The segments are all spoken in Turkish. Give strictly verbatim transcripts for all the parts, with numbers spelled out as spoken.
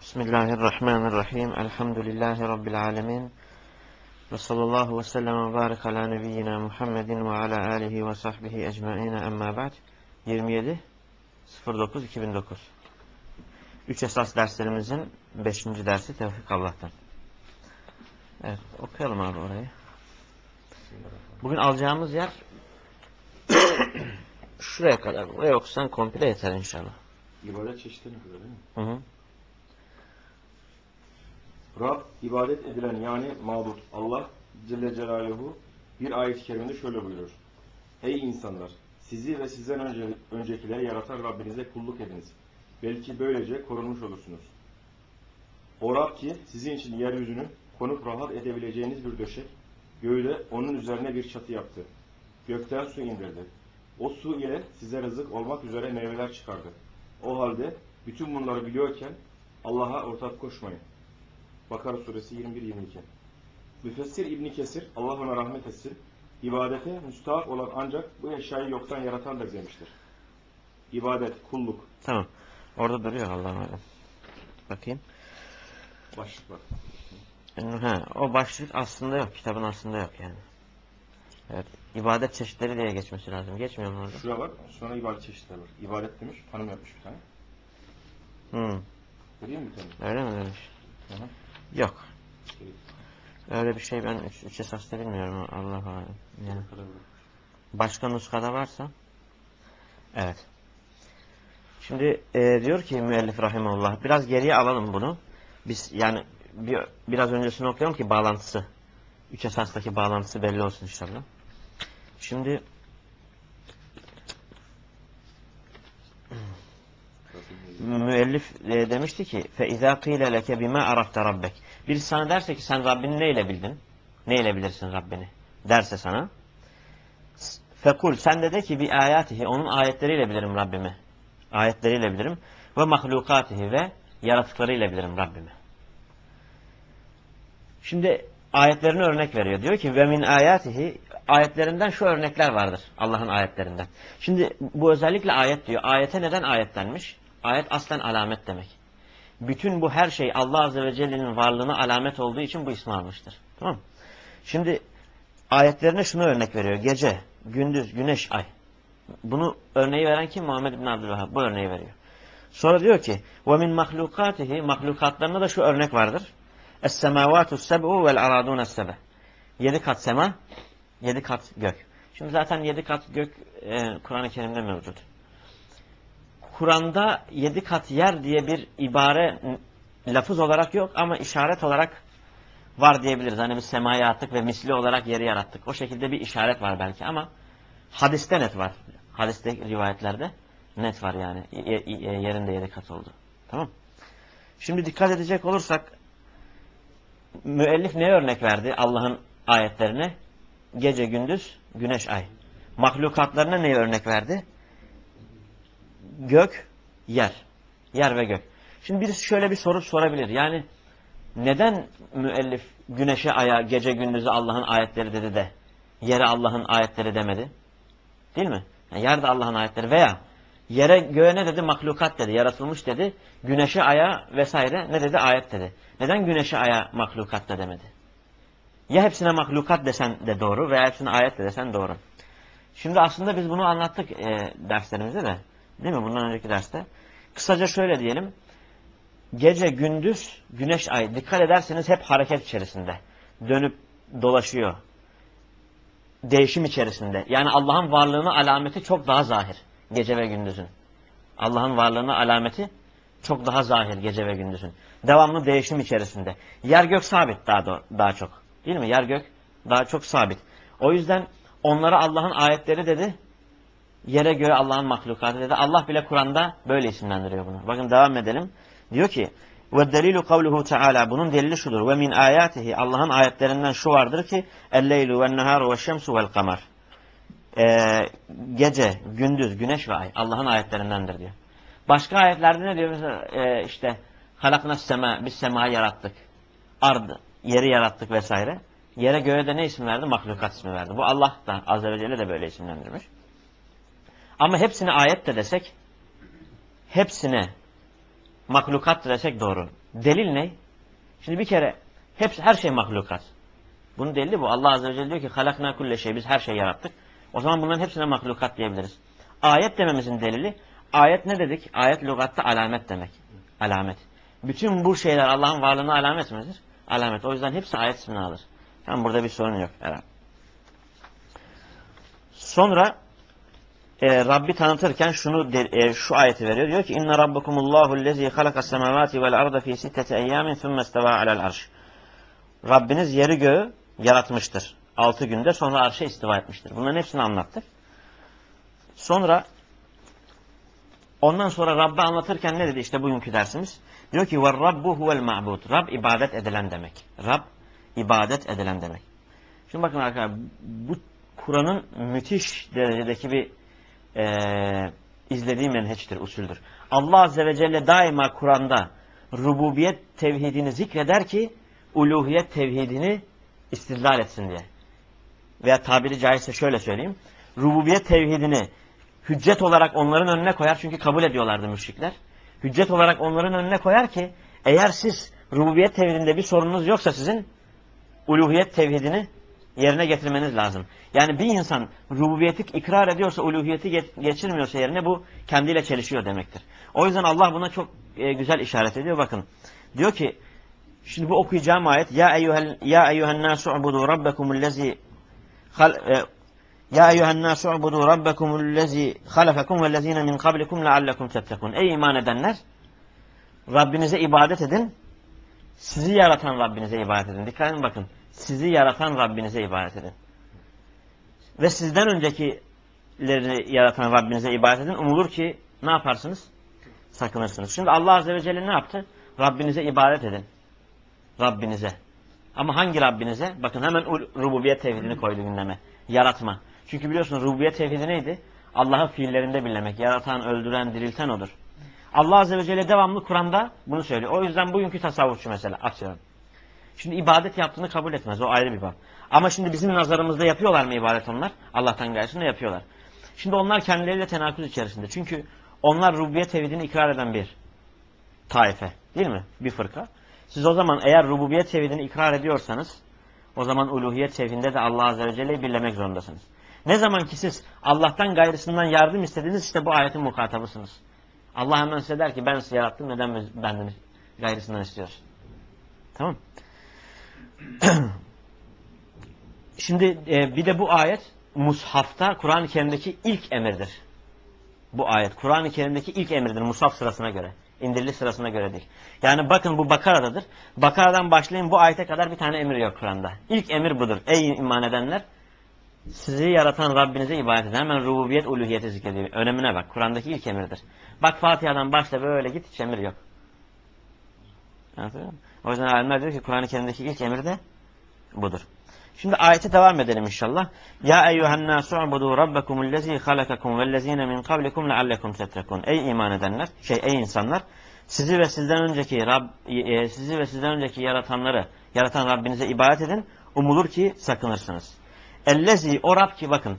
Bismillahirrahmanirrahim. Elhamdülillahi Rabbil alemin. Ve sallallahu ve sellem ve barik ala nebiyyina Muhammedin ve ala alihi ve sahbihi ecmaine emma ba'd. yirmi yedi dokuz iki bin dokuz. Üç esas derslerimizin beşinci dersi Tevfik Allah'tan. Evet, okuyalım abi orayı. Bugün alacağımız yer şuraya kadar. Buraya okusan komple yeter inşallah. İbadet çeşitlerine kadar değil mi? Hı hı. Rab, ibadet edilen yani mabut Allah Celle Celaluhu bir ayet-i kerimede şöyle buyurur. Ey insanlar! Sizi ve sizden önce, öncekileri yaratan Rabbinize kulluk ediniz. Belki böylece korunmuş olursunuz. O Rab ki sizin için yeryüzünü konup rahat edebileceğiniz bir döşek, göğü de onun üzerine bir çatı yaptı. Gökten su indirdi. O su ile size rızık olmak üzere meyveler çıkardı. O halde bütün bunları biliyorken Allah'a ortak koşmayın. Bakara suresi yirmi bir yirmi iki. Müfessir İbn Kesir, Allah ona rahmet etsin, ibadete müstahak olan ancak bu eşyayı yoktan yaratandır demiştir. İbadet, kulluk. Tamam. Orada duruyor Allah'ım öyle. Bakayım. Başlık var. Ha, o başlık aslında yok. Kitabın aslında yok yani. Evet. İbadet çeşitleri diye geçmesi lazım. Geçmiyor mu orada? Şuraya var. Sonra ibadet çeşitleri var. İbadet demiş. Tanım yapmış bir tane. Hmm. Göreyim mi bir tane? Öyle mi demiş? Hı hı. Yok. Şey, Öyle bir şey ben üç, üç esasda bilmiyorum. Allah Allah. Yani. kadar var. Başka nuskada varsa. Evet. Şimdi e, diyor ki müellif rahimahullah. Biraz geriye alalım bunu. Biz yani bir, biraz öncesini okuyalım ki bağlantısı. Üç esastaki bağlantısı belli olsun inşallah. Şimdi müellif e, demişti ki فَاِذَا قِيلَ لَكَ بِمَا عَرَفْتَ رَبَّكَ. Birisi sana derse ki sen Rabbini neyle bildin? Neyle bilirsin Rabbini? Derse sana. Fekul sen de de ki bir ayatihi onun ayetleriyle bilirim Rabbimi. Ayetleriyle bilirim. Ve mahlukatihi ve yaratıklarıyla bilirim Rabbimi. Şimdi ayetlerini örnek veriyor. Diyor ki ve min ayatihi ayetlerinden şu örnekler vardır. Allah'ın ayetlerinden. Şimdi bu özellikle ayet diyor. Ayete neden ayet denmiş? Ayet aslen alamet demek. Bütün bu her şey Allah Azze ve Celle'nin varlığına alamet olduğu için bu ismi almıştır. Tamam mı? Şimdi ayetlerine şunu örnek veriyor. Gece, gündüz, güneş, ay. Bunu örneği veren kim? Muhammed bin Abdülvahhab. Bu örneği veriyor. Sonra diyor ki وَمِنْ مَخْلُقَاتِهِ mahlukatlarında da şu örnek vardır. Es-semâvâtu s-seb'u vel-arâdûne s-sebe. Yedi kat sema, yedi kat gök. Şimdi zaten yedi kat gök e, Kur'an-ı Kerim'de mevcut. Kur'an'da yedi kat yer diye bir ibare lafız olarak yok ama işaret olarak var diyebiliriz. Hani biz semayı attık ve misli olarak yeri yarattık. O şekilde bir işaret var belki ama hadiste net var. Hadiste rivayetlerde net var yani. Yerinde yedi kat oldu. Tamam. Şimdi dikkat edecek olursak müellif neye örnek verdi Allah'ın ayetlerine? Gece, gündüz, güneş, ay. Mahlukatlarına neye örnek verdi? Gök, yer. Yer ve gök. Şimdi birisi şöyle bir soru sorabilir. Yani neden müellif güneşe, aya, gece, gündüzü Allah'ın ayetleri dedi de yere Allah'ın ayetleri demedi? Değil mi? Yani yer de Allah'ın ayetleri veya yere göğe ne dedi? Mahlukat dedi. Yaratılmış dedi. Güneşe, aya vesaire ne dedi? Ayet dedi. Neden güneşe, aya mahlukat da demedi? Ya hepsine mahlukat desen de doğru veya hepsine ayet de desen doğru. Şimdi aslında biz bunu anlattık e, derslerimizde de. Değil mi? Bundan önceki derste. Kısaca şöyle diyelim. Gece, gündüz, güneş, ay. Dikkat ederseniz hep hareket içerisinde. Dönüp dolaşıyor. Değişim içerisinde. Yani Allah'ın varlığına alameti çok daha zahir. Gece ve gündüzün. Allah'ın varlığına alameti çok daha zahir gece ve gündüzün. Devamlı değişim içerisinde. Yer gök sabit daha, da, daha çok. Değil mi? Yer gök daha çok sabit. O yüzden onlara Allah'ın ayetleri dedi. Yere göre Allah'ın mahlukatı dedi. Allah bile Kur'an'da böyle isimlendiriyor bunu. Bakın devam edelim. Diyor ki ve delilu kavluhu teala bunun delili şudur. Ve min ayatihi Allah'ın ayetlerinden şu vardır ki el-leylu ve'n-neharu ve'ş-şemsu ve'l-kamar. Ee, gece, gündüz, güneş ve ay Allah'ın ayetlerindendir diyor. Başka ayetlerde ne diyor? Mesela e, işte halaknas sema, biz semayı yarattık. Ard, yeri yarattık vesaire. Yere göğe de ne isim verdi? Mahlukat ismi verdi. Bu Allah da Azze ve Celle de böyle isimlendirmiş. Ama hepsine ayet de desek hepsine mahlukat desek doğru. Delil ne? Şimdi bir kere hepsi, her şey mahlukat. Bunun delili bu. Allah Azze ve Celle diyor ki halakna kulle şey. Biz her şeyi yarattık. O zaman bunların hepsine mahlukat diyebiliriz. Ayet dememizin delili. Ayet ne dedik? Ayet lügatta alamet demek. Alamet. Bütün bu şeyler Allah'ın varlığına alamet midir? Alamet. O yüzden hepsi ayet ismini alır. Yani burada bir sorun yok. Evet. Sonra e, Rabbi tanıtırken şunu de, e, şu ayeti veriyor. Diyor ki inna rabbukumullahu lezî halakas semâvâti vel arda fî sitteti eyyâmin thumme istevâ alel arş. Rabbiniz yeri göğü yaratmıştır. Altı günde sonra arşa istiva etmiştir. Bunların hepsini anlattık. Sonra ondan sonra Rabb'i anlatırken ne dedi? İşte bugünkü dersimiz. Diyor ki وَالرَّبُّ هُوَ الْمَعْبُودُ Rab ibadet edilen demek. Rab ibadet edilen demek. Şimdi bakın arkadaşlar bu Kur'an'ın müthiş derecedeki bir e, izlediği menheçtir, usuldür. Allah Azze ve Celle daima Kur'an'da rububiyet tevhidini zikreder ki uluhiyet tevhidini istidlal etsin diye. Veya tabiri caizse şöyle söyleyeyim. Rububiyet tevhidini hüccet olarak onların önüne koyar. Çünkü kabul ediyorlardı müşrikler. Hüccet olarak onların önüne koyar ki eğer siz rububiyet tevhidinde bir sorununuz yoksa sizin uluhiyet tevhidini yerine getirmeniz lazım. Yani bir insan rububiyeti ikrar ediyorsa uluhiyeti geçirmiyorsa yerine bu kendiyle çelişiyor demektir. O yüzden Allah buna çok e, güzel işaret ediyor. Bakın diyor ki şimdi bu okuyacağım ayet ya eyyuhel ya eyyuhen nasu ubudu rabbekumullezî ya eyyuhen nasu ubudu rabbekumullezî halakakum vellezîne min kablikum leallekum tettekûn. Ey iman edenler Rabbinize ibadet edin. Sizi yaratan Rabbinize ibadet edin. Dikkat edin bakın. Sizi yaratan Rabbinize ibadet edin. Ve sizden öncekileri yaratan Rabbinize ibadet edin. Umulur ki ne yaparsınız? Sakınırsınız. Şimdi Allah Azze ve Celle ne yaptı? Rabbinize ibadet edin. Rabbinize. Ama hangi Rabbinize? Bakın hemen rububiyet tevhidini koydu gündeme. Yaratma. Çünkü biliyorsunuz rububiyet tevhidi neydi? Allah'ı fiillerinde bilmek. Yaratan, öldüren, dirilten odur. Allah Azze ve Celle devamlı Kur'an'da bunu söylüyor. O yüzden bugünkü tasavvufçu mesela atıyorum. Şimdi ibadet yaptığını kabul etmez. O ayrı bir bab. Ama şimdi bizim nazarımızda yapıyorlar mı ibadet onlar? Allah'tan gayrısını yapıyorlar. Şimdi onlar kendileriyle tenakuz içerisinde. Çünkü onlar rububiyet tevhidini ikrar eden bir taife. Değil mi? Bir fırka. Siz o zaman eğer rububiyet tevhidini ikrar ediyorsanız o zaman uluhiyet tevhidinde de Allah Azze ve Celle'yi birlemek zorundasınız. Ne zaman ki siz Allah'tan gayrısından yardım istediniz işte bu ayetin muhatabısınız. Allah hemen size der ki ben sizi yarattım neden benden gayrısından istiyorsun? Tamam. Şimdi e, bir de bu ayet Mushaf'ta Kur'an-ı Kerim'deki ilk emirdir. Bu ayet Kur'an-ı Kerim'deki ilk emirdir Mushaf sırasına göre. İndiriliş sırasına göre değil. Yani bakın bu Bakara'dadır. Bakara'dan başlayın bu ayete kadar bir tane emir yok Kur'an'da. İlk emir budur. Ey iman edenler sizi yaratan Rabbinize ibadet edin. Hemen rububiyet uluhiyeti zikrediyor. Önemine bak. Kur'an'daki ilk emirdir. Bak Fatiha'dan başla böyle git hiç emir yok. Anladın mı? O yüzden alimler diyor ki Kur'an-ı Kerim'deki ilk emir de budur. Şimdi ayete devam edelim inşallah. Ya eyyuhen nasu ubudu rabbekumullezî halakakum vellezîne min kablikum leallekum tettekûn. Ey iman edenler, şey ey insanlar, sizi ve sizden önceki Rab, e, sizi ve sizden önceki yaratanları, yaratan Rabbinize ibadet edin. Umulur ki sakınırsınız. Ellezî o Rab ki bakın.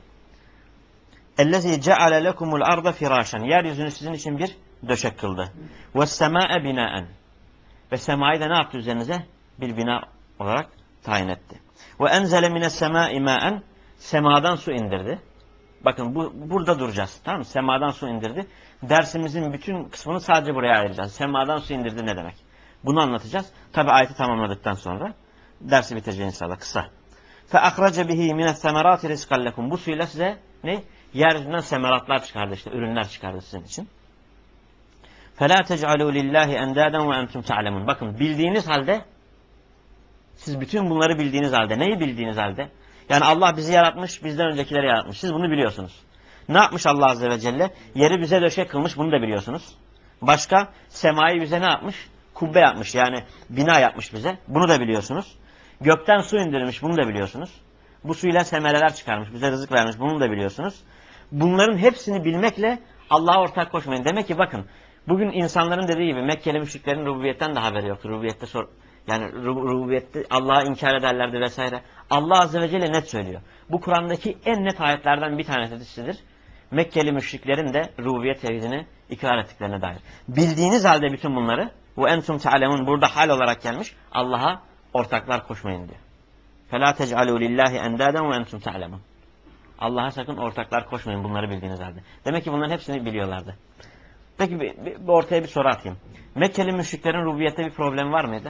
Ellezî ceale lekumul arda firâşen. Yeryüzünü sizin için bir döşek kıldı. Ve semâe binâen. Ve semayı da ne yaptı üzerinize? Bir bina olarak tayin etti. Ve enzele mines semâi mâen. Semadan su indirdi. Bakın bu, burada duracağız. Tamam mı? Semadan su indirdi. Dersimizin bütün kısmını sadece buraya ayıracağız. Semadan su indirdi ne demek? Bunu anlatacağız. Tabi ayeti tamamladıktan sonra dersi bitireceğiz inşallah kısa. Fe akrace bihi mines semerati rizkan lekum. Bu suyla size ne? Yeryüzünden semeratlar çıkardı işte. Ürünler çıkardı sizin için. فَلَا تَجْعَلُوا لِلّٰهِ اَنْدَادًا وَاَنْتُمْ تَعْلَمُونَ. Bakın bildiğiniz halde, siz bütün bunları bildiğiniz halde, neyi bildiğiniz halde? Yani Allah bizi yaratmış, bizden öncekileri yaratmış. Siz bunu biliyorsunuz. Ne yapmış Allah Azze ve Celle? Yeri bize döşek kılmış, bunu da biliyorsunuz. Başka, semayı bize ne yapmış? Kubbe yapmış, yani bina yapmış bize. Bunu da biliyorsunuz. Gökten su indirmiş, bunu da biliyorsunuz. Bu suyla semereler çıkarmış, bize rızık vermiş, bunu da biliyorsunuz. Bunların hepsini bilmekle Allah'a ortak koşmayın. Demek ki bakın, bugün insanların dediği gibi Mekkeli müşriklerin rububiyetten de haberi yoktu. Rububiyette sor, yani rububiyette Allah'ı inkar ederlerdi vesaire. Allah Azze ve Celle net söylüyor. Bu Kur'an'daki en net ayetlerden bir tanesidir. Mekkeli müşriklerin de rububiyet tevhidini ikrar ettiklerine dair. Bildiğiniz halde bütün bunları bu entum te'alemun burada hal olarak gelmiş. Allah'a ortaklar koşmayın diyor. فَلَا تَجْعَلُوا لِلّٰهِ اَنْدَادًا وَاَنْتُمْ تَعْلَمُونَ Allah'a sakın ortaklar koşmayın bunları bildiğiniz halde. Demek ki bunların hepsini biliyorlardı. Peki bir, bir, bir ortaya bir soru atayım. Mekkeli müşriklerin rububiyette bir problem var mıydı?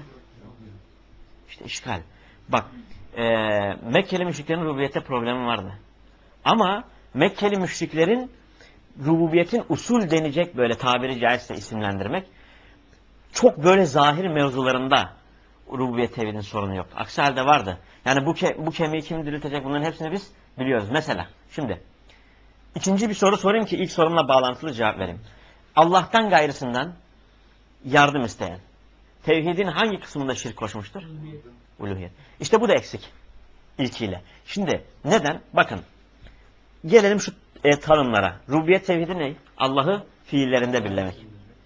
İşte işgal. Bak e, Mekkeli müşriklerin rububiyette problemi vardı. Ama Mekkeli müşriklerin rububiyetin usul denecek böyle tabiri caizse isimlendirmek çok böyle zahir mevzularında rububiyet tevhidin sorunu yok. Aksi halde vardı. Yani bu, ke bu kemiği kim diriltecek bunların hepsini biz biliyoruz. Mesela şimdi ikinci bir soru sorayım ki ilk sorumla bağlantılı cevap vereyim. Allah'tan gayrısından yardım isteyen tevhidin hangi kısmında şirk koşmuştur? Uluhiyet. İşte bu da eksik. İlkiyle. Şimdi neden? Bakın. Gelelim şu e, tanımlara. Rububiyet tevhidi ne? Allah'ı fiillerinde birlemek.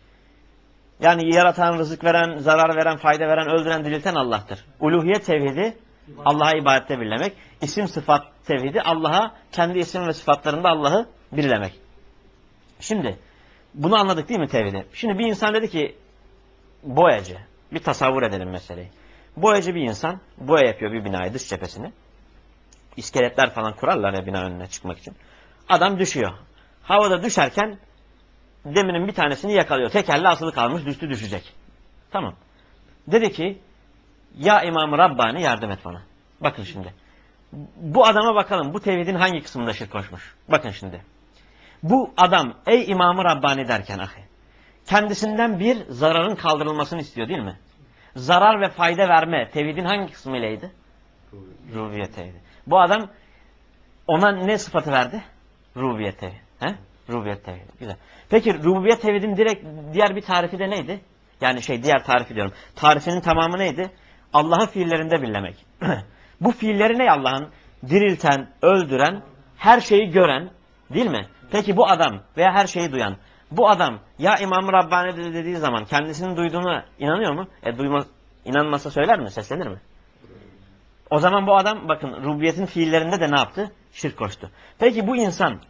Yani yaratan, rızık veren, zarar veren, fayda veren, öldüren, dirilten Allah'tır. Uluhiyet tevhidi Allah'a ibadette birlemek. İsim sıfat tevhidi Allah'a kendi isim ve sıfatlarında Allah'ı birlemek. Şimdi bunu anladık değil mi tevhidi? Şimdi bir insan dedi ki boyacı. Bir tasavvur edelim meseleyi. Boyacı bir insan boya yapıyor bir binayı dış cephesini. İskeletler falan kurarlar ya bina önüne çıkmak için. Adam düşüyor. Havada düşerken deminin bir tanesini yakalıyor. Tekerle asılı kalmış düştü düşecek. Tamam. Dedi ki ya İmam-ı Rabbani yardım et bana. Bakın şimdi. Bu adama bakalım bu tevhidin hangi kısmında şirk koşmuş. Bakın şimdi. Bu adam ey İmam-ı Rabbani derken ahi kendisinden bir zararın kaldırılmasını istiyor değil mi? Zarar ve fayda verme tevhidin hangi kısmıylaydı? Rububiyet tevhidi. Bu adam ona ne sıfatı verdi? Rububiyet tevhidi. He? Rububiyet tevhidi. Güzel. Peki rububiyet tevhidin direkt diğer bir tarifi de neydi? Yani şey diğer tarifi diyorum. Tarifinin tamamı neydi? Allah'ı fiillerinde birlemek. Bu fiilleri ne Allah'ın? Dirilten, öldüren, her şeyi gören değil mi? Peki bu adam veya her şeyi duyan bu adam ya İmam-ı Rabbani dediği zaman kendisinin duyduğuna inanıyor mu? E duymaz, inanmasa söyler mi? Seslenir mi? O zaman bu adam bakın rububiyetin fiillerinde de ne yaptı? Şirk koştu. Peki bu insan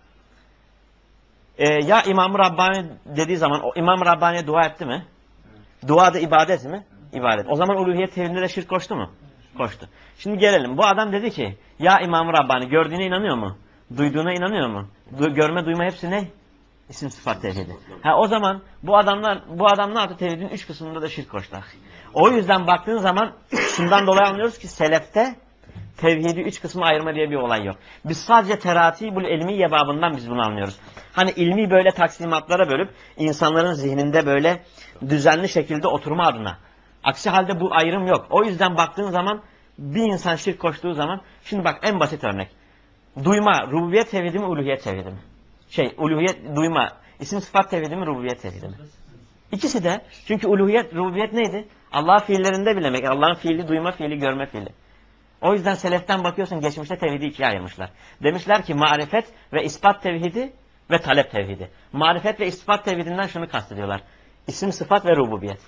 e, ya İmam-ı Rabbani dediği zaman o İmam-ı Rabbani'ye dua etti mi? Evet. Dua da ibadet mi? İbadet. O zaman uluhiyet tevhidinde de şirk koştu mu? Koştu. Şimdi gelelim. Bu adam dedi ki ya İmam-ı Rabbani gördüğüne inanıyor mu? Duyduğuna inanıyor mu? Du görme duyma hepsi ne? İsim sıfat tevhidi. Ha o zaman bu adamlar bu adam ne yaptı? Tevhidin üç kısmında da şirk koştu. O yüzden baktığın zaman şundan dolayı anlıyoruz ki selefte tevhidi üç kısmı ayırma diye bir olay yok. Biz sadece teratibul ilmiye babından biz bunu anlıyoruz. Hani ilmi böyle taksimatlara bölüp insanların zihninde böyle düzenli şekilde oturma adına. Aksi halde bu ayrım yok. O yüzden baktığın zaman bir insan şirk koştuğu zaman şimdi bak en basit örnek. Duyma, rububiyet tevhidi mi, uluhiyet tevhidi mi? Şey, uluhiyet, duyma, isim sıfat tevhidi mi, rububiyet tevhidi mi? İkisi de. Çünkü uluhiyet, rububiyet neydi? Allah'ın fiillerinde bilemek. Allah'ın fiili, duyma fiili, görme fiili. O yüzden seleften bakıyorsun geçmişte tevhidi ikiye ayırmışlar. Demişler ki marifet ve ispat tevhidi ve talep tevhidi. Marifet ve ispat tevhidinden şunu kastediyorlar. İsim sıfat ve rububiyet.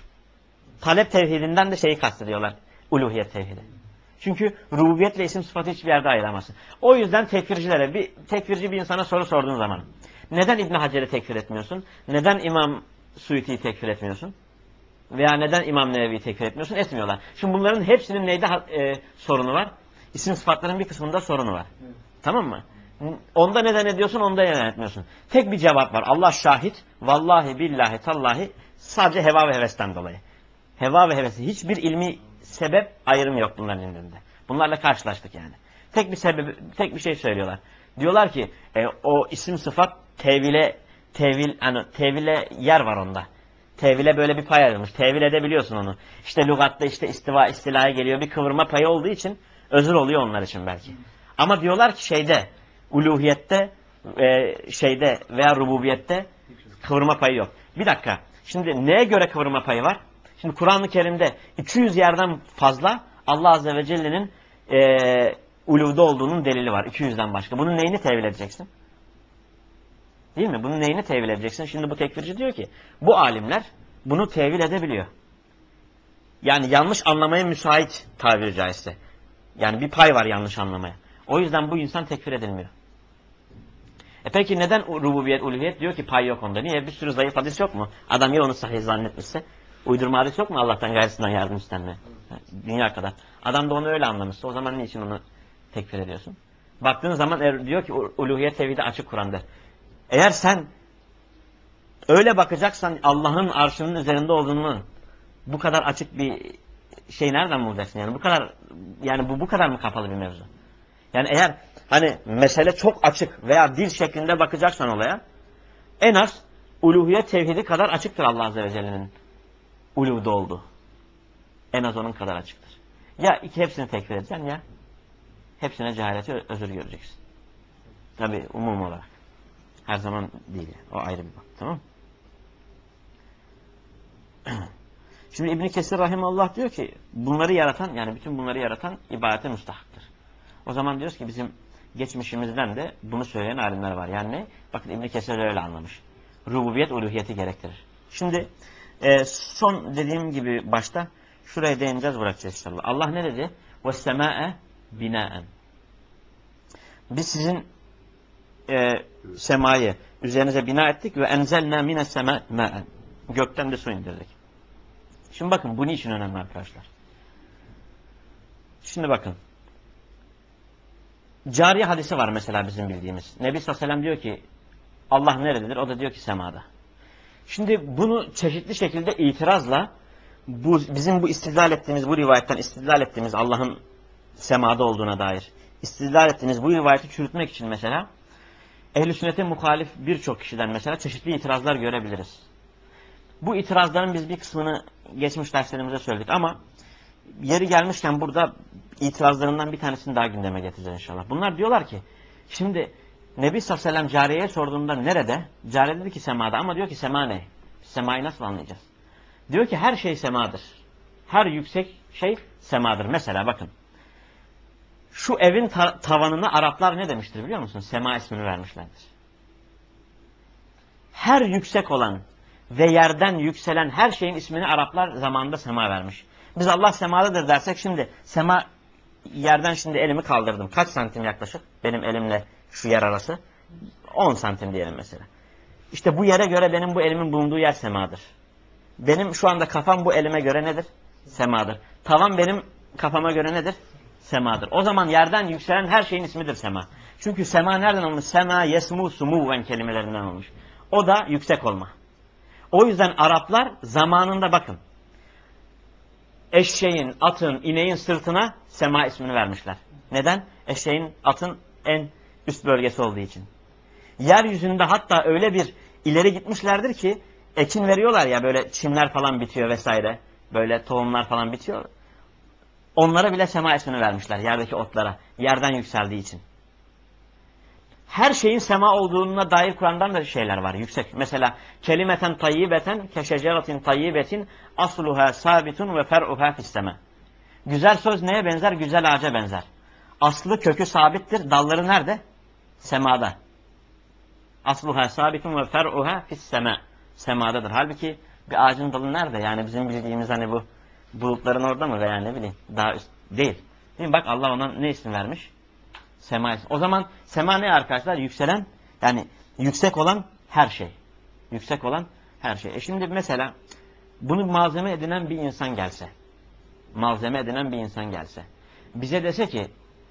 Talep tevhidinden de şeyi kastediyorlar. Uluhiyet tevhidi. Çünkü rububiyet ve isim sıfatı hiçbir yerde ayıramazsın. O yüzden tekfircilere, bir tekfirci bir insana soru sorduğun zaman neden İbn Hacer'i tekfir etmiyorsun? Neden İmam Suyuti'yi tekfir etmiyorsun? Veya neden İmam Nevevi'yi tekfir etmiyorsun? Etmiyorlar. Şimdi bunların hepsinin neyde e, sorunu var? İsim sıfatların bir kısmında sorunu var. Evet. Tamam mı? Onda neden ediyorsun, onda neden etmiyorsun? Tek bir cevap var. Allah şahit. Vallahi billahi tallahi sadece heva ve hevesten dolayı. Heva ve hevesi. Hiçbir ilmi sebep ayrım yok bunların elinde. Bunlarla karşılaştık yani. Tek bir sebebi, tek bir şey söylüyorlar. Diyorlar ki e, o isim sıfat tevile tevil hani tevile yer var onda. Tevile böyle bir pay ayrılmış. Tevil edebiliyorsun onu. İşte lügatta işte istiva istilaya geliyor. Bir kıvırma payı olduğu için özür oluyor onlar için belki. Ama diyorlar ki şeyde uluhiyette e, şeyde veya rububiyette kıvırma payı yok. Bir dakika. Şimdi neye göre kıvırma payı var? Şimdi Kur'an-ı Kerim'de iki yüz yerden fazla Allah Azze ve Celle'nin e, uluvda olduğunun delili var. iki yüzden başka. Bunun neyini tevil edeceksin? Değil mi? Bunun neyini tevil edeceksin? Şimdi bu tekfirci diyor ki bu alimler bunu tevil edebiliyor. Yani yanlış anlamaya müsait tabiri caizse. Yani bir pay var yanlış anlamaya. O yüzden bu insan tekfir edilmiyor. E peki neden rububiyet, uluhiyet diyor ki pay yok onda? Niye? Bir sürü zayıf hadis yok mu? Adam ya onu sahih zannetmişse. Uydurma hadis yok mu Allah'tan gayrısından yardım istenme? Dünya kadar. Adam da onu öyle anlamışsa o zaman niçin onu tekfir ediyorsun? Baktığın zaman er, diyor ki uluhiyet tevhidi açık Kur'an'da. Eğer sen öyle bakacaksan Allah'ın arşının üzerinde olduğunu bu kadar açık bir şey nereden bulacaksın? Yani bu kadar yani bu bu kadar mı kapalı bir mevzu? Yani eğer hani mesele çok açık veya dil şeklinde bakacaksan olaya en az uluhiyet tevhidi kadar açıktır Allah Azze ve Celle'nin uluvda olduğu. En az onun kadar açıktır. Ya iki hepsini tekfir edeceksin ya hepsine cehaleti özür göreceksin. Tabi umum olarak. Her zaman değil. O ayrı bir bak. Tamam mı? Şimdi İbn Kesir rahimeullah diyor ki bunları yaratan yani bütün bunları yaratan ibadete müstahaktır. O zaman diyoruz ki bizim geçmişimizden de bunu söyleyen alimler var. Yani ne? Bakın İbn Kesir öyle anlamış. Rububiyet uluhiyeti gerektirir. Şimdi e, son dediğim gibi başta şuraya değineceğiz bırakacağız inşallah. Allah ne dedi? وَالسَّمَاءَ بِنَاءً Biz sizin e, semayı üzerinize bina ettik ve enzelna mine sema ma'en. Gökten de su indirdik. Şimdi bakın bu niçin önemli arkadaşlar? Şimdi bakın. Cariye hadisi var mesela bizim bildiğimiz. Nebi sallallahu aleyhi ve sellem diyor ki Allah nerededir? O da diyor ki semada. Şimdi bunu çeşitli şekilde itirazla bu bizim bu istidlal ettiğimiz bu rivayetten istidlal ettiğimiz Allah'ın semada olduğuna dair istidlal ettiğimiz bu rivayeti çürütmek için mesela ehl-i sünnete muhalif birçok kişiden mesela çeşitli itirazlar görebiliriz. Bu itirazların biz bir kısmını geçmiş derslerimizde söyledik ama yeri gelmişken burada itirazlarından bir tanesini daha gündeme getireceğiz inşallah. Bunlar diyorlar ki şimdi Nebi sallallahu aleyhi ve sellem cariyeye sorduğunda nerede? Cariye dedi ki semada ama diyor ki sema ne? Semayı nasıl anlayacağız? Diyor ki her şey semadır. Her yüksek şey semadır. Mesela bakın. Şu evin ta tavanına Araplar ne demiştir biliyor musun? Sema ismini vermişlerdir. Her yüksek olan ve yerden yükselen her şeyin ismini Araplar zamanında sema vermiş. Biz Allah semadadır dersek şimdi sema yerden şimdi elimi kaldırdım. Kaç santim yaklaşık? Benim elimle şu yer arası. on santim diyelim mesela. İşte bu yere göre benim bu elimin bulunduğu yer semadır. Benim şu anda kafam bu elime göre nedir? Semadır. Tavan benim kafama göre nedir? Semadır. O zaman yerden yükselen her şeyin ismidir sema. Çünkü sema nereden olmuş? Sema, yesmu, sumuven kelimelerinden olmuş. O da yüksek olma. O yüzden Araplar zamanında bakın. Eşeğin, atın, ineğin sırtına sema ismini vermişler. Neden? Eşeğin, atın en üst bölgesi olduğu için. Yeryüzünde hatta öyle bir ileri gitmişlerdir ki ekin veriyorlar ya böyle çimler falan bitiyor vesaire. Böyle tohumlar falan bitiyor. Onlara bile sema ismini vermişler yerdeki otlara. Yerden yükseldiği için. Her şeyin sema olduğuna dair Kur'an'dan da şeyler var yüksek. Mesela kelimeten tayyibeten keşeceratin tayyibetin asluha sabitun ve fer'uha fisseme. Güzel söz neye benzer? Güzel ağaca benzer. Aslı kökü sabittir. Dalları nerede? Semada. Asluha sabitun ve fer'uha fisseme. Semadadır. Halbuki bir ağacın dalı nerede? Yani bizim bildiğimiz hani bu bulutların orada mı veya ne bileyim daha üst değil. Değil mi? Bak Allah ona ne isim vermiş? Sema. O zaman sema ne arkadaşlar? Yükselen yani yüksek olan her şey. Yüksek olan her şey. E şimdi mesela bunu malzeme edinen bir insan gelse. Malzeme edinen bir insan gelse. Bize dese ki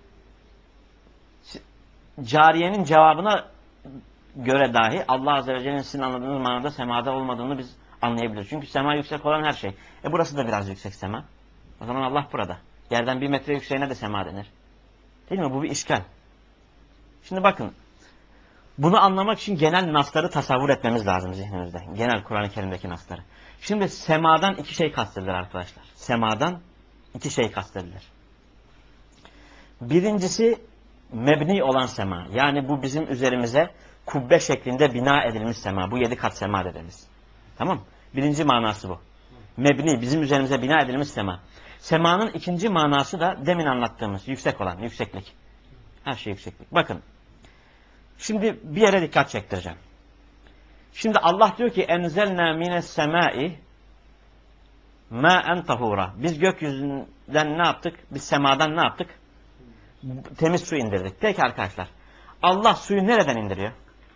cariyenin cevabına göre dahi Allah Azze ve Celle'nin sizin anladığınız manada semada olmadığını biz anlayabiliriz. Çünkü sema yüksek olan her şey. E burası da biraz yüksek sema. O zaman Allah burada. Yerden bir metre yükseğine de sema denir. Değil mi? Bu bir işgal. Şimdi bakın. Bunu anlamak için genel nasları tasavvur etmemiz lazım zihnimizde. Genel Kur'an-ı Kerim'deki nasları. Şimdi semadan iki şey kastedilir arkadaşlar. Semadan iki şey kastedilir. Birincisi mebni olan sema. Yani bu bizim üzerimize kubbe şeklinde bina edilmiş sema. Bu yedi kat sema dediğimiz. Tamam. Birinci manası bu. Mebni, bizim üzerimize bina edilmiş sema. Semanın ikinci manası da demin anlattığımız yüksek olan, yükseklik. Her şey yükseklik. Bakın. Şimdi bir yere dikkat çektireceğim. Şimdi Allah diyor ki enzelna mines semai ma'en tahura. Biz gökyüzünden ne yaptık? Biz semadan ne yaptık? Temiz su indirdik. Peki arkadaşlar. Allah suyu nereden indiriyor?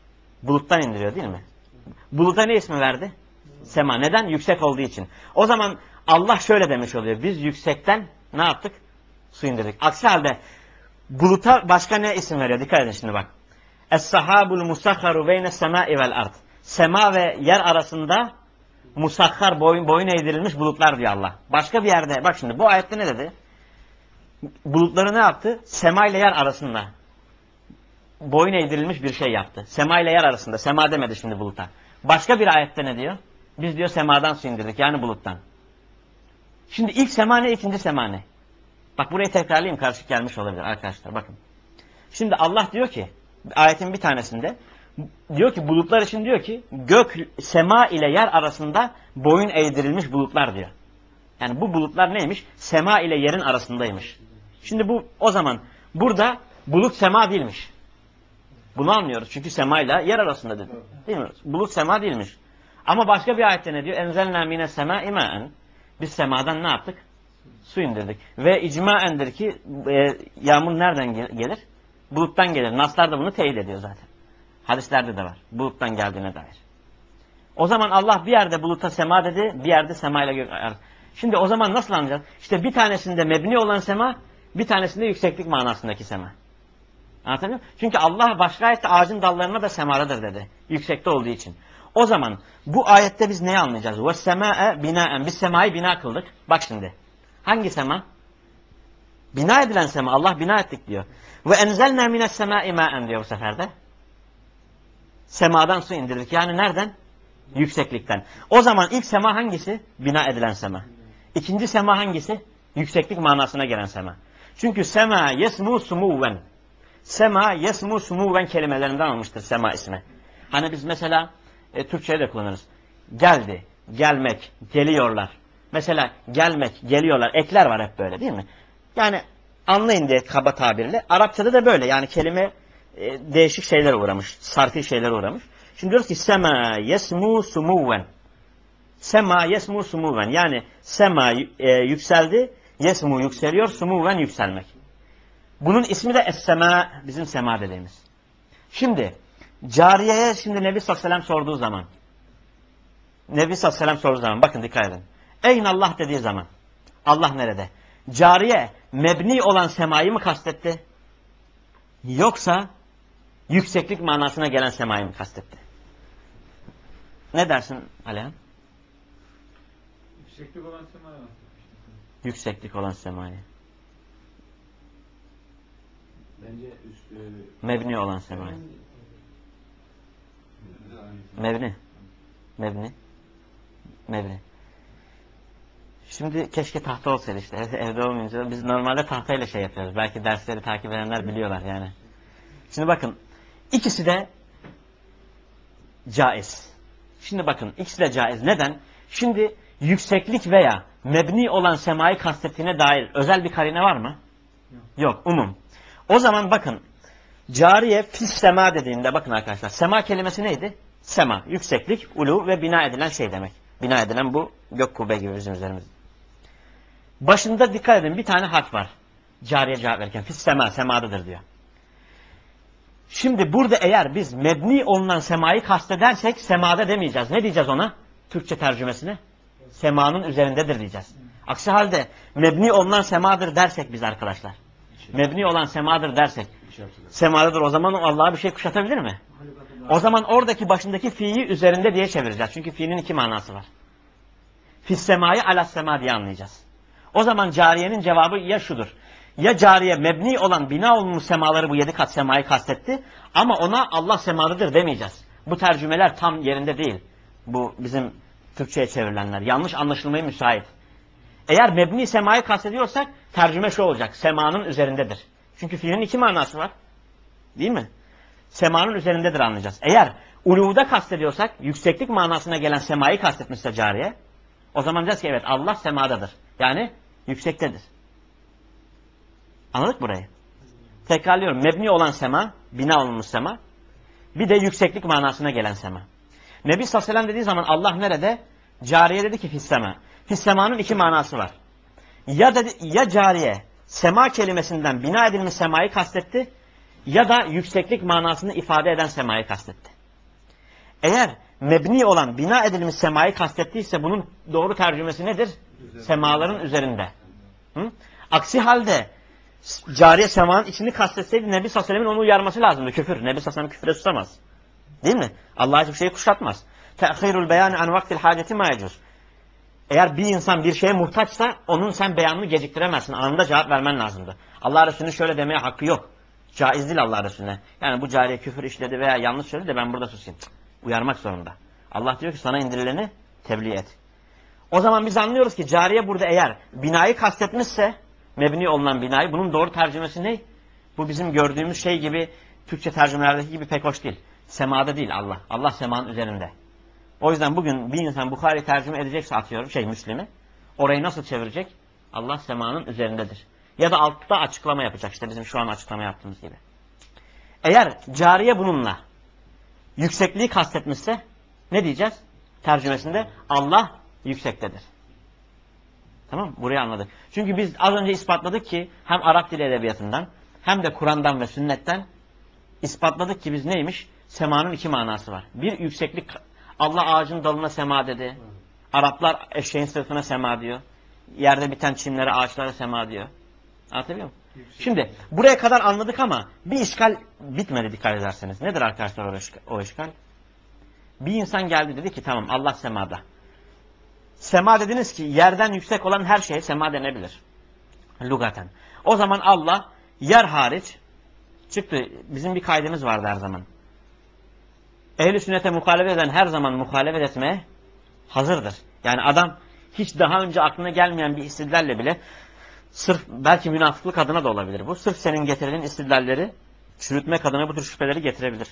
Buluttan indiriyor değil mi? Buluta ne ismi verdi? Sema. Neden? Yüksek olduğu için. O zaman Allah şöyle demiş oluyor. Biz yüksekten ne yaptık? Su indirdik. Aksi halde buluta başka ne isim veriyor? Dikkat edin şimdi bak. Es-sahabul musakharu beyne semai vel ard. Sema ve yer arasında musakhar, boyun, boyun eğdirilmiş bulutlar diyor Allah. Başka bir yerde, bak şimdi bu ayette ne dedi? Bulutları ne yaptı? Sema ile yer arasında boyun eğdirilmiş bir şey yaptı. Sema ile yer arasında. Sema demedi şimdi buluta. Başka bir ayette ne diyor? Biz diyor semadan su indirdik. Yani buluttan. Şimdi ilk sema ne? İkinci sema ne? Bak burayı tekrarlayayım. Karışık gelmiş olabilir arkadaşlar. Bakın. Şimdi Allah diyor ki ayetin bir tanesinde diyor ki bulutlar için diyor ki gök, sema ile yer arasında boyun eğdirilmiş bulutlar diyor. Yani bu bulutlar neymiş? Sema ile yerin arasındaymış. Şimdi bu o zaman burada bulut sema değilmiş. Bunu anlıyoruz. Çünkü sema ile yer arasında dedi. Değil mi? Bulut sema değilmiş. Ama başka bir ayette ne diyor? Enzelna mine semâi mâen. Biz semadan ne yaptık? Su indirdik. Ve icmaendir ki e, yağmur nereden gel gelir? Buluttan gelir. Naslar da bunu teyit ediyor zaten. Hadislerde de var. Buluttan geldiğine dair. O zaman Allah bir yerde buluta sema dedi, bir yerde sema ile gök. Şimdi o zaman nasıl anlayacağız? İşte bir tanesinde mebni olan sema, bir tanesinde yükseklik manasındaki sema. Anlatabiliyor muyum? Çünkü Allah başka ayette ağacın dallarına da semadadır dedi. Yüksekte olduğu için. O zaman bu ayette biz neyi anlayacağız? وَالسَّمَاءَ بِنَاءً. Biz semayı bina kıldık. Bak şimdi. Hangi sema? Bina edilen sema. Allah bina ettik diyor. وَاَنْزَلْنَا مِنَ السَّمَاءِ مَاءً diyor bu sefer de. Semadan su indirdik. Yani nereden? Yükseklikten. O zaman ilk sema hangisi? Bina edilen sema. İkinci sema hangisi? Yükseklik manasına gelen sema. Çünkü sema yesmu sumuven. Sema yesmu sumuven kelimelerinden almıştır sema ismi. Hani biz mesela e, Türkçe'de de kullanırız. Geldi, gelmek, geliyorlar. Mesela gelmek, geliyorlar. Ekler var hep böyle değil mi? Yani anlayın diye kaba tabirle. Arapçada da böyle. Yani kelime e, değişik şeylere uğramış. Sarfi şeylere uğramış. Şimdi diyoruz ki sema yesmu sumuven. Sema yesmu sumuven. Yani sema e, yükseldi, yesmu yükseliyor, sumuven yükselmek. Bunun ismi de es-sema, bizim sema dediğimiz. Şimdi cariyeye şimdi Nebi sallallahu aleyhi ve sellem sorduğu zaman Nebi sallallahu aleyhi ve sellem sorduğu zaman bakın dikkat edin. Eyn Allah dediği zaman Allah nerede? Cariye mebni olan semayı mı kastetti? Yoksa yükseklik manasına gelen semayı mı kastetti? Ne dersin Alihan? Yükseklik olan semayı mı? Yükseklik olan semayı. Bence üst, e, Mebni olan semayı. Mebni. Mebni. Mebni. Şimdi keşke tahta olsaydı işte. Evde olmayınca biz normalde tahtayla şey yapıyoruz. Belki dersleri takip edenler biliyorlar yani. Şimdi bakın. İkisi de caiz. Şimdi bakın. İkisi de caiz. Neden? Şimdi yükseklik veya mebni olan semayı kastettiğine dair özel bir karine var mı? Yok. Yok. Umum. O zaman bakın. Cariye fis sema dediğinde bakın arkadaşlar. Sema kelimesi neydi? Sema. Yükseklik, ulu ve bina edilen şey demek. Bina edilen bu gök kubbe gibi bizim üzerimizde. Başında dikkat edin bir tane harf var. Cariye cevap verirken. Fis sema. Semadadır diyor. Şimdi burada eğer biz mebni olunan semayı kastedersek semada demeyeceğiz. Ne diyeceğiz ona? Türkçe tercümesine. Semanın üzerindedir diyeceğiz. Aksi halde mebni olunan semadır dersek biz arkadaşlar. Mebni olan semadır dersek. Semadadır o zaman Allah'a bir şey kuşatabilir mi? O zaman oradaki başındaki fiili üzerinde diye çevireceğiz. Çünkü fiilin iki manası var. Fis semayı alas sema diye anlayacağız. O zaman cariyenin cevabı ya şudur. Ya cariye mebni olan bina olmuş semaları bu yedi kat semayı kastetti. Ama ona Allah semalıdır demeyeceğiz. Bu tercümeler tam yerinde değil. Bu bizim Türkçe'ye çevrilenler. Yanlış anlaşılmaya müsait. Eğer mebni semayı kastediyorsak tercüme şu olacak. Semanın üzerindedir. Çünkü fiilin iki manası var. Değil mi? Semanın üzerindedir anlayacağız. Eğer uluda kastediyorsak yükseklik manasına gelen semayı kastetmişse cariye o zaman diyeceğiz ki evet Allah semadadır. Yani yüksektedir. Anladık burayı? Tekrarlıyorum. Mebni olan sema, bina olmuş sema. Bir de yükseklik manasına gelen sema. Nebi sallallahu aleyhi ve sellem dediği zaman Allah nerede? Cariye dedi ki fissema. Fissemanın iki manası var. Ya dedi, ya cariye sema kelimesinden bina edilmiş semayı kastetti ya da yükseklik manasını ifade eden semayı kastetti. Eğer mebni olan, bina edilmiş semayı kastettiyse bunun doğru tercümesi nedir? Semaların üzerinde. Hı? Aksi halde cariye semanın içini kastetseydi Nebi sallallahu aleyhi ve sellem'in onu uyarması lazımdı. Küfür. Nebi sallallahu aleyhi ve sellem küfüre susamaz. Değil mi? Allah hiçbir şeyi kuşatmaz. Te'khirul beyani an vaktil haceti ma yecuz. Eğer bir insan bir şeye muhtaçsa onun sen beyanını geciktiremezsin. Anında cevap vermen lazımdı. Allah Resulü'nün şöyle demeye hakkı yok. Caiz değil Allah Resulüne. Yani bu cariye küfür işledi veya yanlış söyledi de ben burada susayım. Cık, uyarmak zorunda. Allah diyor ki sana indirileni tebliğ et. O zaman biz anlıyoruz ki cariye burada eğer binayı kastetmişse, mebni olunan binayı, bunun doğru tercümesi ne? Bu bizim gördüğümüz şey gibi, Türkçe tercümelerdeki gibi pek hoş değil. Semada değil Allah. Allah semanın üzerinde. O yüzden bugün bir insan Bukhari tercüme edecekse atıyorum şey Müslim'i, orayı nasıl çevirecek? Allah semanın üzerindedir. Ya da altta açıklama yapacak işte bizim şu an açıklama yaptığımız gibi. Eğer cariye bununla yüksekliği kastetmişse ne diyeceğiz? Tercümesinde Allah yüksektedir. Tamam, burayı anladık. Çünkü biz az önce ispatladık ki hem Arap dili edebiyatından hem de Kur'an'dan ve sünnetten ispatladık ki biz neymiş? Semanın iki manası var. Bir yükseklik, Allah ağacın dalına sema dedi. Araplar eşeğin sırtına sema diyor. Yerde biten çimlere, ağaçlara sema diyor. Anlatabiliyor muyum? Şimdi buraya kadar anladık ama bir işgal bitmedi dikkat ederseniz. Nedir arkadaşlar o işgal? O işgal? Bir insan geldi dedi ki tamam Allah semada. Sema dediniz ki yerden yüksek olan her şeye sema denebilir. Lugaten. O zaman Allah yer hariç çıktı. Bizim bir kaydımız vardı her zaman. Ehl-i sünnete muhalefet eden her zaman muhalefet etmeye hazırdır. Yani adam hiç daha önce aklına gelmeyen bir istidlalle bile sırf belki münafıklık adına da olabilir bu. Sırf senin getirdiğin istidlalleri çürütmek adına bu tür şüpheleri getirebilir.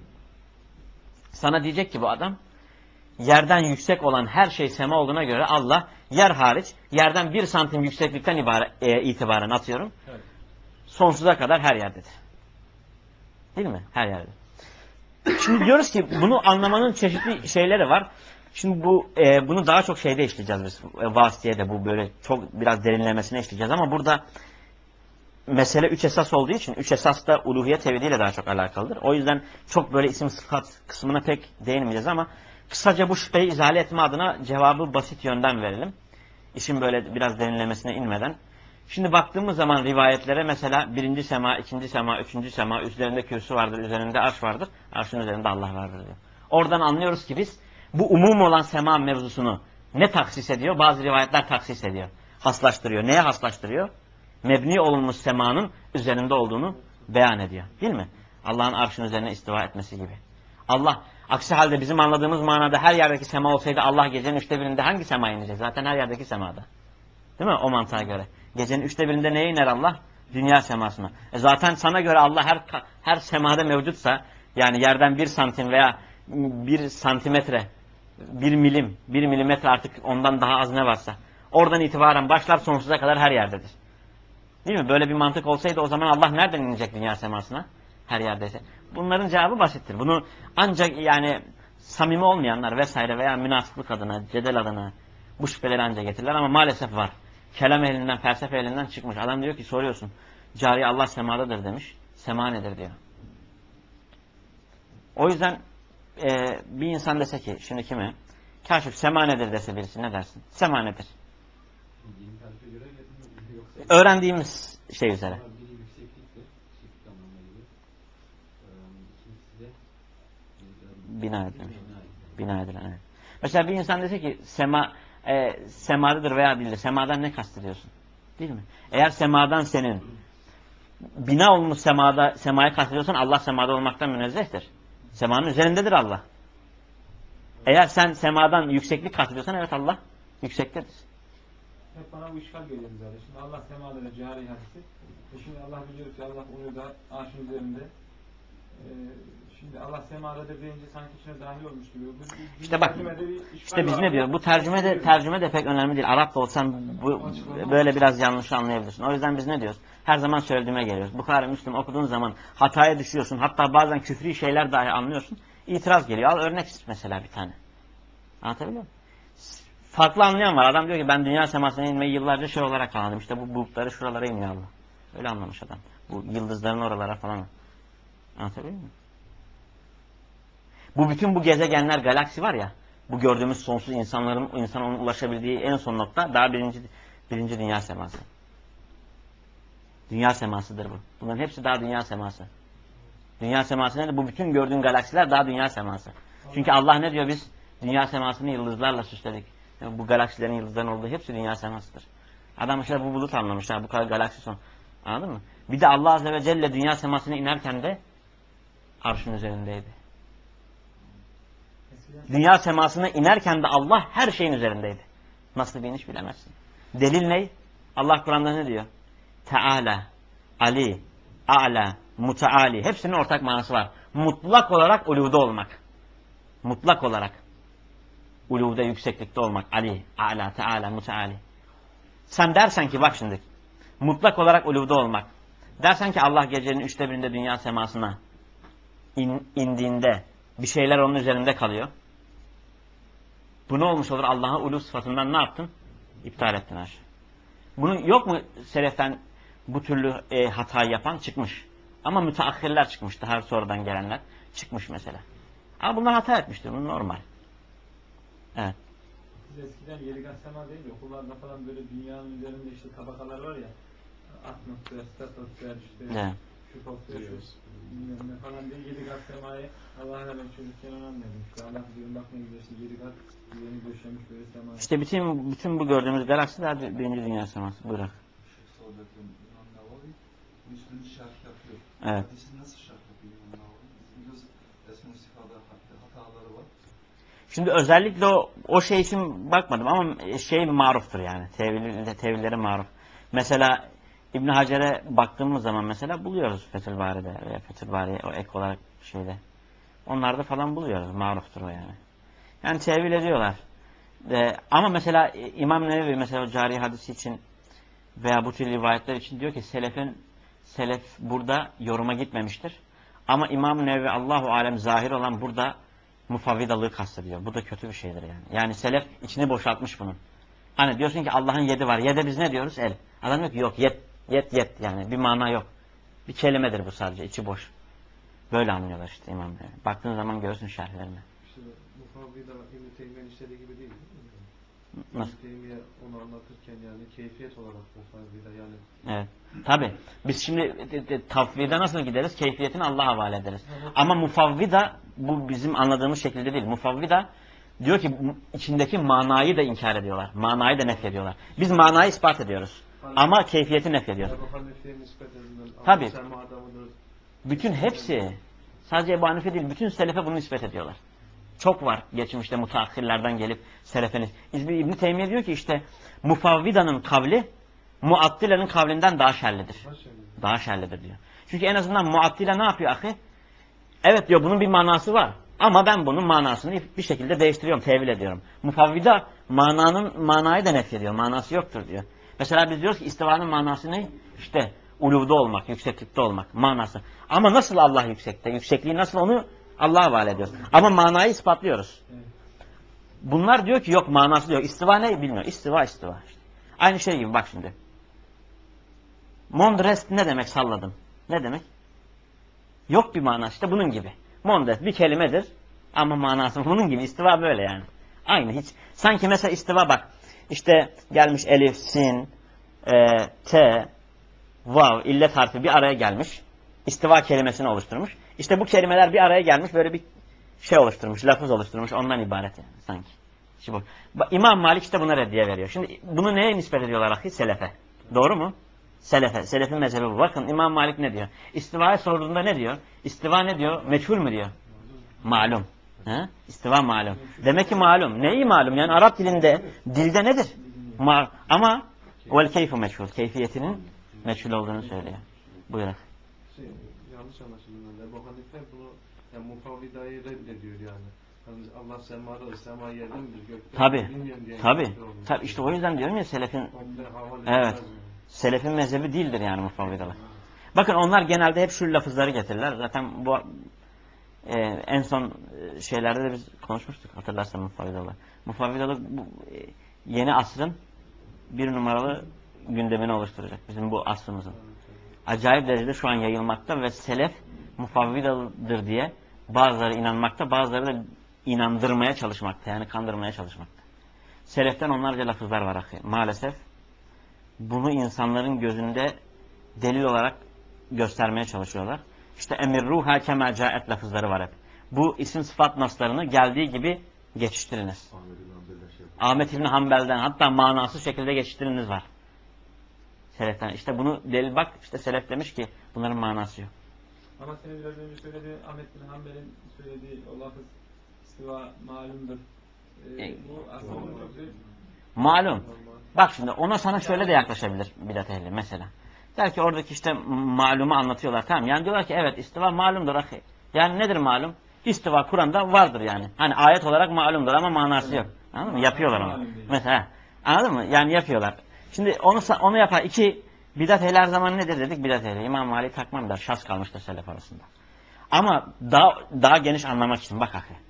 Sana diyecek ki bu adam yerden yüksek olan her şey sema olduğuna göre Allah yer hariç yerden bir santim yükseklikten ibare, e, itibaren atıyorum. Evet. Sonsuza kadar her yerdedir. Değil mi? Her yerde. Şimdi diyoruz ki bunu anlamanın çeşitli şeyleri var. Şimdi bu e, bunu daha çok şeyde işleyeceğiz biz. E, vasitiyede bu böyle çok biraz derinlemesine işleyeceğiz ama burada mesele üç esas olduğu için üç esas da uluhiyet tevhidiyle daha çok alakalıdır. O yüzden çok böyle isim sıfat kısmına pek değinmeyeceğiz ama kısaca bu şüpheyi izale etme adına cevabı basit yönden verelim. İşin böyle biraz derinlemesine inmeden. Şimdi baktığımız zaman rivayetlere mesela birinci sema, ikinci sema, üçüncü sema, üzerinde kürsü vardır, üzerinde arş vardır, arşın üzerinde Allah vardır diyor. Oradan anlıyoruz ki biz bu umum olan sema mevzusunu ne taksis ediyor? Bazı rivayetler taksis ediyor. Haslaştırıyor. Neye haslaştırıyor? Mebni olunmuş semanın üzerinde olduğunu beyan ediyor. Değil mi? Allah'ın arşın üzerine istiva etmesi gibi. Allah, aksi halde bizim anladığımız manada her yerdeki sema olsaydı Allah gecenin üçte birinde hangi semaya inecek? Zaten her yerdeki semada. Değil mi? O mantığa göre. Gecenin üçte birinde neye iner Allah? Dünya semasına. E zaten sana göre Allah her her semada mevcutsa, yani yerden bir santim veya bir santimetre, bir milim, bir milimetre artık ondan daha az ne varsa, oradan itibaren başlar sonsuza kadar her yerdedir. Değil mi? Böyle bir mantık olsaydı o zaman Allah nereden inecek dünya semasına? Her yerdeyse. Bunların cevabı basittir. Bunu ancak yani samimi olmayanlar vesaire veya münafıklık adına, cedel adına bu şüpheleri ancak getirirler ama maalesef var. Kelam ehlinden, felsefe ehlinden çıkmış. Adam diyor ki soruyorsun. Cari Allah semadadır demiş. Sema nedir diyor. O yüzden e, bir insan dese ki şimdi kimi? Kaşif sema nedir dese birisi ne dersin? Sema nedir? Öğrendiğimiz şey üzere. Bina edilen. Bina edilen. Evet. Mesela bir insan dese ki sema e, semadadır veya değildir. Semadan ne kastediyorsun? Değil mi? Eğer semadan senin bina olmuş semada semaya kastediyorsan Allah semada olmaktan münezzehtir. Semanın üzerindedir Allah. Eğer sen semadan yükseklik kastediyorsan evet Allah yüksektedir. Hep bana bu işgal geliyor zaten. Şimdi Allah semada ve cihari hadisi. E şimdi Allah biliyor ki Allah onu da arşın üzerinde. Ee, şimdi Allah semadadır deyince sanki içine dahil olmuş gibi. Bu, işte bak, işte biz ne diyor? Bu tercüme de, tercüme de pek önemli değil. Arap da olsan bu, böyle biraz yanlış anlayabilirsin. O yüzden biz ne diyoruz? Her zaman söylediğime geliyoruz. Bukhari, Müslim okuduğun zaman hataya düşüyorsun. Hatta bazen küfri şeyler dahi anlıyorsun. İtiraz geliyor. Al örnek mesela bir tane. Anlatabiliyor muyum? Farklı anlayan var. Adam diyor ki ben dünya semasına inmeyi yıllarca şey olarak anladım. İşte bu bulutları şuralara iniyor Allah. Öyle anlamış adam. Bu yıldızların oralara falan. Anlatabiliyor muyum? Bu bütün bu gezegenler, galaksi var ya, bu gördüğümüz sonsuz insanların insanın ulaşabildiği en son nokta daha birinci birinci dünya seması. Dünya semasıdır bu. Bunların hepsi daha dünya seması. Dünya seması nedir? Bu bütün gördüğün galaksiler daha dünya seması. Çünkü Allah ne diyor? Biz dünya semasını yıldızlarla süsledik. Yani bu galaksilerin, yıldızların olduğu hepsi dünya semasıdır. Adam işte bu bulut anlamışlar. Bu kadar galaksi son. Anladın mı? Bir de Allah Azze ve Celle dünya semasına inerken de arşın üzerindeydi. Dünya semasına inerken de Allah her şeyin üzerindeydi. Nasıl bir iniş bilemezsin. Delil ne? Allah Kur'an'da ne diyor? Teala, Ali, A'la, Muteali. Hepsinin ortak manası var. Mutlak olarak uluvda olmak. Mutlak olarak. Uluvda, yükseklikte olmak. Ali, A'la, Teala, Muteali. Sen dersen ki bak şimdi. Mutlak olarak uluvda olmak. Dersen ki Allah gecenin üçte birinde dünya semasına in, indiğinde bir şeyler onun üzerinde kalıyor. Bu ne olmuş olur? Allah'a uluv sıfatından ne yaptın? İptal ettin her şey. Bunu yok mu seleften bu türlü e, hatayı yapan? Çıkmış. Ama müteahhirler çıkmış. Daha sonradan gelenler çıkmış mesela. Ama bunlar hata etmiştir. Bu normal. Evet. Biz eskiden yedi kat sema değil de okullarda falan böyle dünyanın üzerinde işte tabakalar var ya, atmosfer, stratosfer, işte Evet. şu topluyor, şu bilmem ne falan diye yedi kat semayı Allah'a ben çocukken onu anladım. İşte Allah diyorum bak ne güzel işte yedi kat düzeni döşemiş böyle semayı. İşte bütün, bütün bu gördüğümüz galaksiler birinci dünya seması. Bırak. Müslüm şerh yapıyor. Evet. Hadisi nasıl şerh yapıyor İmam Nawavi? Biliyoruz Esma-i Sifa'da hataları var. Şimdi özellikle o, o şey için bakmadım ama şey maruftur yani. Tevil, tevilleri maruf. Mesela İbn Hacer'e baktığımız zaman mesela buluyoruz Fethül Bari'de veya Fethül Bari'ye o ek olarak şeyde. Onlarda falan buluyoruz. Maruftur o yani. Yani tevil ediyorlar. Ee, ama mesela İmam Nevevi mesela o cari hadisi için veya bu tür rivayetler için diyor ki selefin selef burada yoruma gitmemiştir. Ama İmam Nevevi Allahu alem zahir olan burada mufavvidalığı kastediyor. Bu da kötü bir şeydir yani. Yani selef içini boşaltmış bunun. Hani diyorsun ki Allah'ın yedi var. Yede biz ne diyoruz? El. Adam diyor ki yok yet. Yet yet yani bir mana yok. Bir kelimedir bu sadece. İçi boş. Böyle anlıyorlar işte İmam Nevevi. Baktığın zaman görürsün şerhlerine. İşte mufavvida İbn-i Teymiye'nin işlediği gibi değil. Nasıl? İbn-i Teymiye onu anlatırken yani keyfiyet olarak mufavvida yani. Evet. Tabi. Biz şimdi tafvide nasıl gideriz? Keyfiyetini Allah'a havale ederiz. Ama mufavvida bu bizim anladığımız şekilde değil. Mufavvida diyor ki içindeki manayı da inkar ediyorlar. Manayı da nef ediyorlar. Biz manayı ispat ediyoruz. Ama keyfiyeti nef ediyoruz. Ebu Hanife'ye nispet edilen Tabi. Allah sema adamıdır. Bütün hepsi sadece Ebu Hanife değil. Bütün selefe bunu nispet ediyorlar. Çok var geçmişte mutaahhirlerden gelip selefeniz. İbn Teymiye diyor ki işte mufavvidanın kavli Muattile'nin kavlinden daha şerlidir. Daha şerlidir diyor. Çünkü en azından Muattile ne yapıyor ahi? Evet diyor bunun bir manası var. Ama ben bunun manasını bir şekilde değiştiriyorum, tevil ediyorum. Mufavvida mananın manayı da nef ediyor. Manası yoktur diyor. Mesela biz diyoruz ki istivanın manası ne? İşte uluvda olmak, yükseklikte olmak manası. Ama nasıl Allah yüksekte? Yüksekliği nasıl onu Allah'a havale ediyoruz. Ama manayı ispatlıyoruz. Bunlar diyor ki yok manası diyor. İstiva ne bilmiyor. İstiva istiva. İşte. Aynı şey gibi bak şimdi. Mondrest ne demek salladım? Ne demek? Yok bir manası işte bunun gibi. Mondrest bir kelimedir ama manası bunun gibi. İstiva böyle yani. Aynı hiç. Sanki mesela istiva bak. İşte gelmiş elif, sin, e, t, vav, illet harfi bir araya gelmiş. İstiva kelimesini oluşturmuş. İşte bu kelimeler bir araya gelmiş böyle bir şey oluşturmuş, lafız oluşturmuş. Ondan ibaret yani sanki. Şimdi bu. İmam Malik işte buna reddiye veriyor. Şimdi bunu neye nispet ediyorlar ahi? Selefe. Doğru mu? Selefe. Selefin mezhebi bu. Bakın İmam Malik ne diyor? İstiva'ya sorduğunda ne diyor? İstiva ne diyor? Meçhul mü diyor? Malum. He? İstiva malum. Demek ki malum. Neyi malum? Yani Arap dilinde, dilde nedir? Ma ama vel keyfu meçhul. Keyfiyetinin meçhul olduğunu söylüyor. Buyurun. Şey, yanlış anlaşıldı. Ebu Hanife bunu yani mufavvidayı reddediyor yani. Yani Allah semada, sema yerde midir? Gökte Tabi. diye. Tabi. Tabi. İşte o yüzden diyorum ya selefin evet. Selefin mezhebi değildir yani mufavvidalar. Bakın onlar genelde hep şu lafızları getirirler. Zaten bu e, en son şeylerde de biz konuşmuştuk hatırlarsan mufavvidalar. Mufavvidalık bu e, yeni asrın bir numaralı gündemini oluşturacak. Bizim bu asrımızın. Acayip derecede şu an yayılmakta ve selef mufavvidalıdır diye Bazıları inanmakta, bazıları da inandırmaya çalışmakta. Yani kandırmaya çalışmakta. Seleften onlarca lafızlar var ahi. Maalesef bunu insanların gözünde delil olarak göstermeye çalışıyorlar. İşte emirruha kema caet lafızları var hep. Bu isim sıfat naslarını geldiği gibi geçiştiriniz. Ahmet İbni Hanbel'den hatta manasız şekilde geçiştiriniz var. Seleften. İşte bunu delil bak, işte selef demiş ki bunların manası yok. Ama senin biraz önce söylediği Ahmet bin Hanbel'in söylediği o lafız istiva malumdur. Ee, E, bu aslında çok büyük. Malum. Bak şimdi ona sana şöyle de yaklaşabilir bidat ehli mesela. Der ki oradaki işte malumu anlatıyorlar. Tamam yani diyorlar ki evet istiva malumdur ahi. Yani nedir malum? İstiva Kur'an'da vardır yani. Hani ayet olarak malumdur ama manası yok. Anladın mı? Yapıyorlar onu. Mesela anladın mı? Yani yapıyorlar. Şimdi onu onu yapar. İki bidat ehli her zaman nedir dedik? Bidat ehli. İmam Malik takmam der. Şas kalmıştır selef arasında. Ama daha daha geniş anlamak için bak ahi.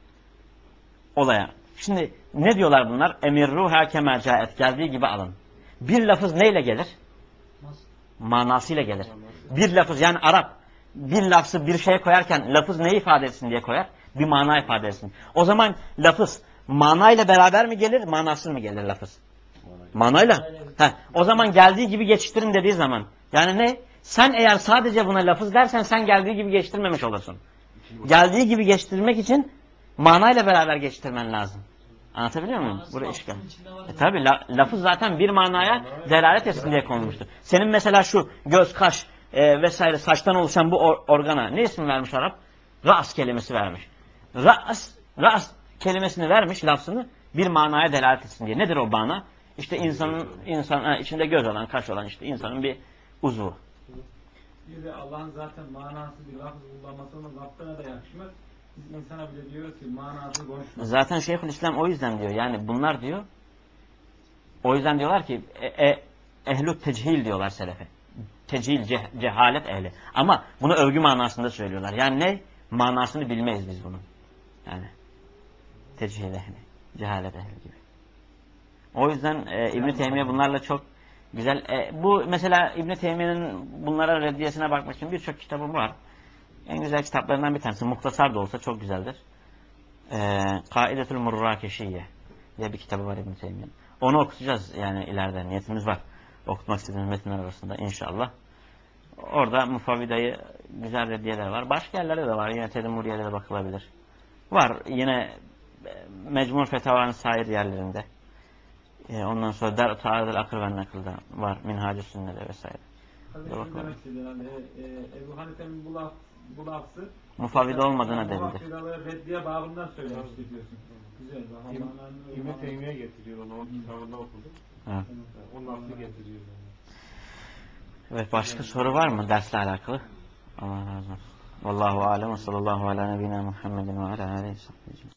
Olaya. Şimdi ne diyorlar bunlar? Emirruha kema caet. Geldiği gibi alın. Bir lafız neyle gelir? Manasıyla gelir. Bir lafız yani Arap bir lafzı bir şeye koyarken lafız neyi ifade etsin diye koyar? Bir mana ifade etsin. O zaman lafız manayla beraber mi gelir, manasız mı gelir lafız? Manayla. Heh. O zaman geldiği gibi geçiştirin dediği zaman. Yani ne? Sen eğer sadece buna lafız dersen sen geldiği gibi geçiştirmemiş olursun. Geldiği gibi geçiştirmek için manayla beraber geçiştirmen lazım. Anlatabiliyor muyum? Buraya işgal. E tabi la, lafız zaten bir manaya delalet etsin diye konulmuştur. Senin mesela şu göz, kaş e, vesaire saçtan oluşan bu or, organa ne isim vermiş Arap? Ras kelimesi vermiş. Ras, ras kelimesini vermiş lafzını bir manaya delalet etsin diye. Nedir o mana? İşte insanın insan ha, içinde göz olan, kaş olan işte insanın bir uzvu. Bir de Allah'ın zaten manasız bir lafız kullanması onun Rabbine de yakışmaz. Biz insana bile diyoruz ki manasız konuşma. Zaten Şeyhülislam o yüzden diyor. Yani bunlar diyor. O yüzden diyorlar ki e, e, ehlü tecihil diyorlar selefe. Tecihil, ceh, cehalet ehli. Ama bunu övgü manasında söylüyorlar. Yani ne? Manasını bilmeyiz biz bunun. Yani tecihil ehli, cehalet ehli gibi. O yüzden e, İbn-i Teymiye bunlarla çok güzel. E, bu mesela İbn-i Teymiye'nin bunlara reddiyesine bakmak için birçok kitabı var. En güzel kitaplarından bir tanesi. Muhtasar da olsa çok güzeldir. E, Kaidetül Murrakeşiyye diye bir kitabı var İbn-i Teymiye'nin. Onu okutacağız yani ileride. Niyetimiz var. Okutmak istediğimiz metinler arasında inşallah. Orada Mufavvida'yı güzel reddiyeler var. Başka yerlerde de var. Yine Tedmuriye'de de bakılabilir. Var. Yine Mecmur Fetava'nın sair yerlerinde. E, ondan sonra Der Ta'adil Akıl ve Nakıl'da var. Minhacı Sünne'de vesaire. Tabii şunu demek istediğim yani, e, e, Ebu Hanife'nin bu, laf, bu lafzı Mufavvide olmadığına delildir. Muvaffidaları reddiye babından söylemiştir diyorsun. Güzel. İbn-i Teymiye getiriyor onu. O kitabında okudum. Evet. O lafı getiriyor. Evet, başka soru var mı dersle alakalı? Allah razı olsun. Vallahu alem ve sallallahu ala nebina Muhammedin ve ala aleyhi